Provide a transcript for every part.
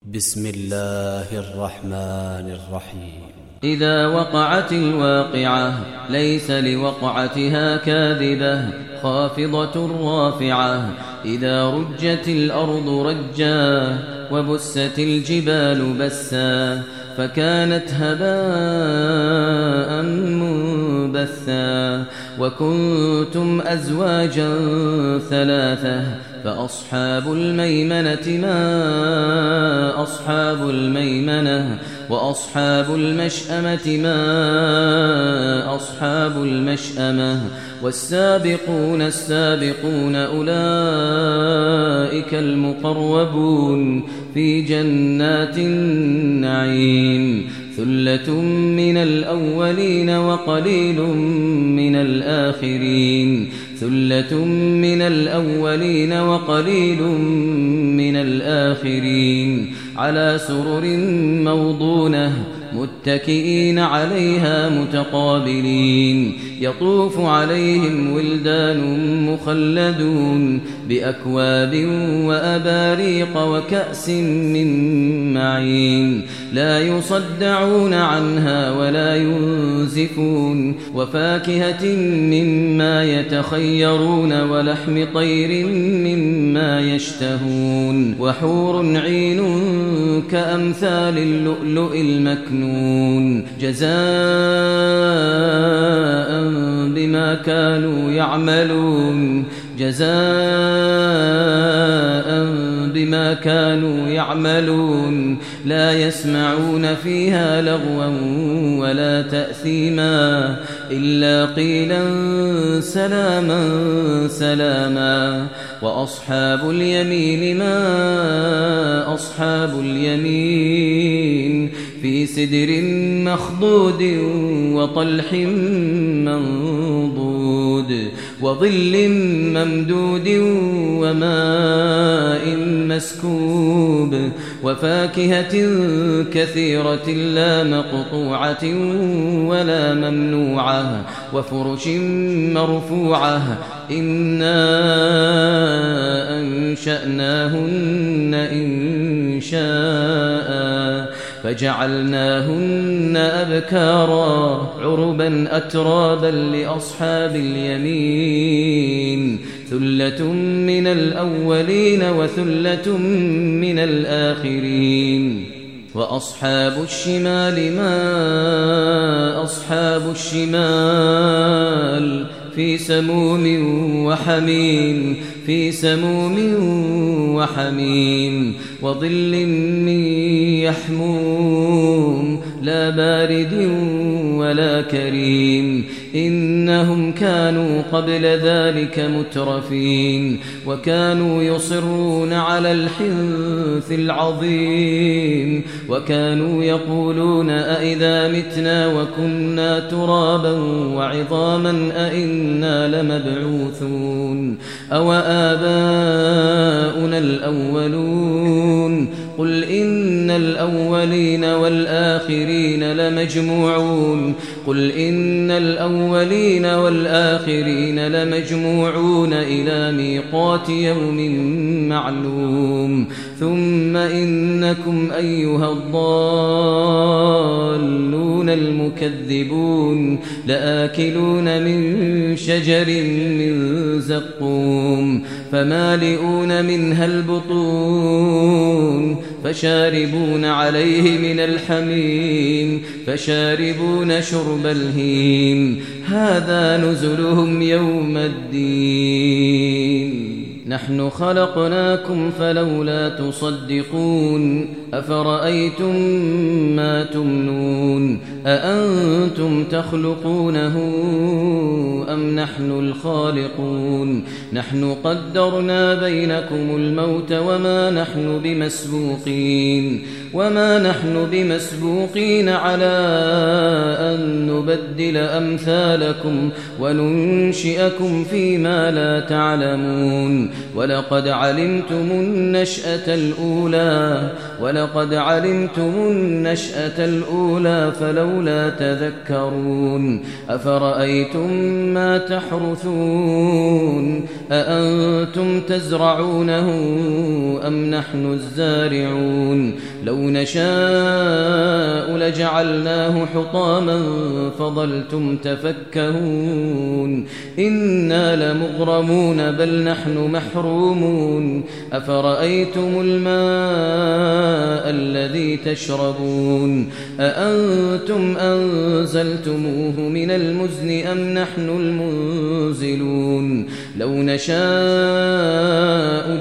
بسم الله الرحمن الرحيم. إذا وقعت الواقعة ليس لوقعتها كاذبة خافضة رافعة. إذا رجت الأرض رجا وبست الجبال بسا فكانت هباء منبثا. وكنتم أزواجا ثلاثة فأصحاب الميمنة ما أصحاب الميمنة وأصحاب المشأمة ما أصحاب المشأمة. والسابقون السابقون أولئك المقربون في جنات النعيم. ثلة من الأولين وقليل من الآخرين. ثلة من الأولين وقليل من الآخرين. على سرر موضونة متكئين عليها متقابلين. يطوف عليهم ولدان مخلدون بأكواب وأباريق وكأس من معين. لا يصدعون عنها ولا ينزفون. وفاكهة مما يتخيرون ولحم طير مما يشتهون. وحور عين كأمثال اللؤلؤ المكنون جزاء بما كانوا يعملون. جزاء بما كانوا يعملون. لا يسمعون فيها لغوا ولا تأثيما إلا قيلا سلاما سلاما. وأصحاب اليمين ما أصحاب اليمين. في سدر مخضود وطلح منضود وظل ممدود وماء مسكوب. وفاكهة كثيرة لا مقطوعة ولا ممنوعة. وفرش مرفوعة. إنا أنشأناهن إنشاء فجعلناهن أبكارا عربا أترابا لأصحاب اليمين. ثلة من الأولين وثلة من الآخرين. وأصحاب الشمال ما أصحاب الشمال. في سموم وحميم. في سموم وحميم. وظل من يحموم لا بارد ولا كريم. إنهم كانوا قبل ذلك مترفين. وكانوا يصرون على الحنث العظيم. وكانوا يقولون أئذا متنا وكنا ترابا وعظاما أئنا لمبعوثون أو آباؤنا الأولون. قل إن الأولين والآخرين لمجموعون. قل إن الأولين والآخرين لمجموعون إلى ميقات يوم معلوم. ثم إنكم أيها الضالون المكذبون لآكلون من شجر من زقوم فمالئون منها البطون فشاربون عليه من الحميم فشاربون شرب الهيم. هذا نزلهم يوم الدين. نحن خلقناكم فلولا تصدقون. أفرأيتم ما تمنون أأنتم تخلقونه أم نحن الخالقون. نحن قدرنا بينكم الموت وما نحن بمسبوقين على أن نبدل أمثالكم وننشئكم فيما لا تعلمون. ولقد علمتم النشأة الأولى فلولا تذكرون أفرأيتم ما تحرثون أأنتم تزرعونه أم نحن الزارعون لو نشاء لجعلناه حطاما فظلتم تفكهون إنا لمغرمون بل نحن محرومون أفرأيتم الماء الذي تشربون أأنتم أنزلتموه من المزن أم نحن المنزلون لو نشاء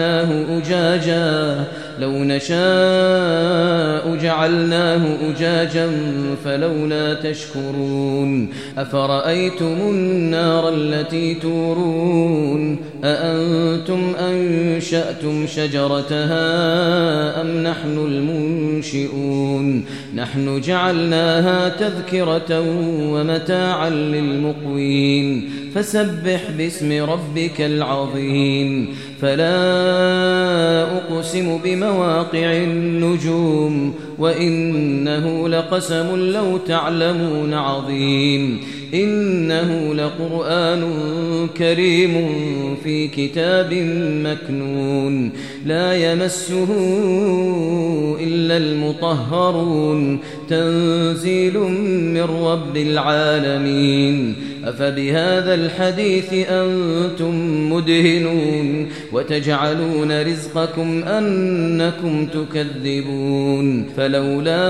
جعلناه أجاجا فلولا تشكرون أفرأيتم النار التي تورون أأنتم أنشأتم شجرتها أم نحن المنشئون نحن جعلناها تذكرة ومتاعا للمقوين فسبح باسم ربك العظيم فلا أقسم بمواقع النجوم وإنه لقسم لو تعلمون عظيم إنه لقرآن كريم في كتاب مكنون لا يمسه إلا المطهرون تنزيل من رب العالمين أفبهذا الحديث أنتم مدهنون وتجعلون رزقكم أنكم تكذبون فلولا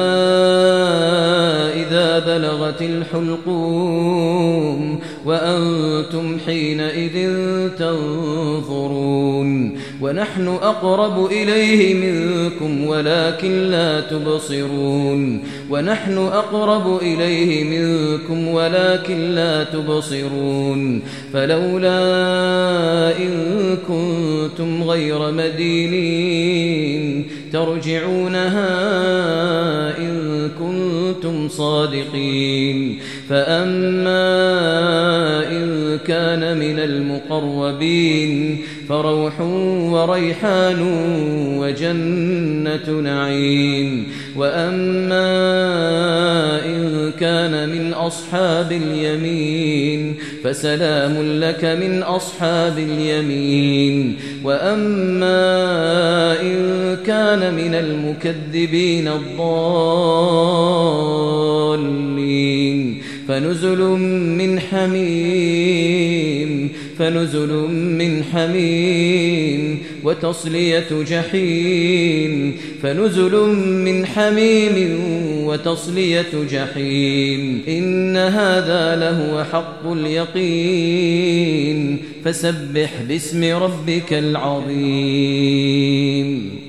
إذا بلغت الحلقوم وأنتم حينئذ تنظرون ونحن أقرب إليه منكم ولكن لا تبصرون فلولا إن كنتم غير مدينين ترجعونها إن كنتم صادقين فأما إن كان من المقربين فروح وريحان وجنة نعيم وأما إن كان من أصحاب اليمين فسلام لك من أصحاب اليمين وأما إن كان من المكذبين الضالين فنزل من حميم وتصلية جحيم إن هذا لهو حق اليقين فسبح باسم ربك العظيم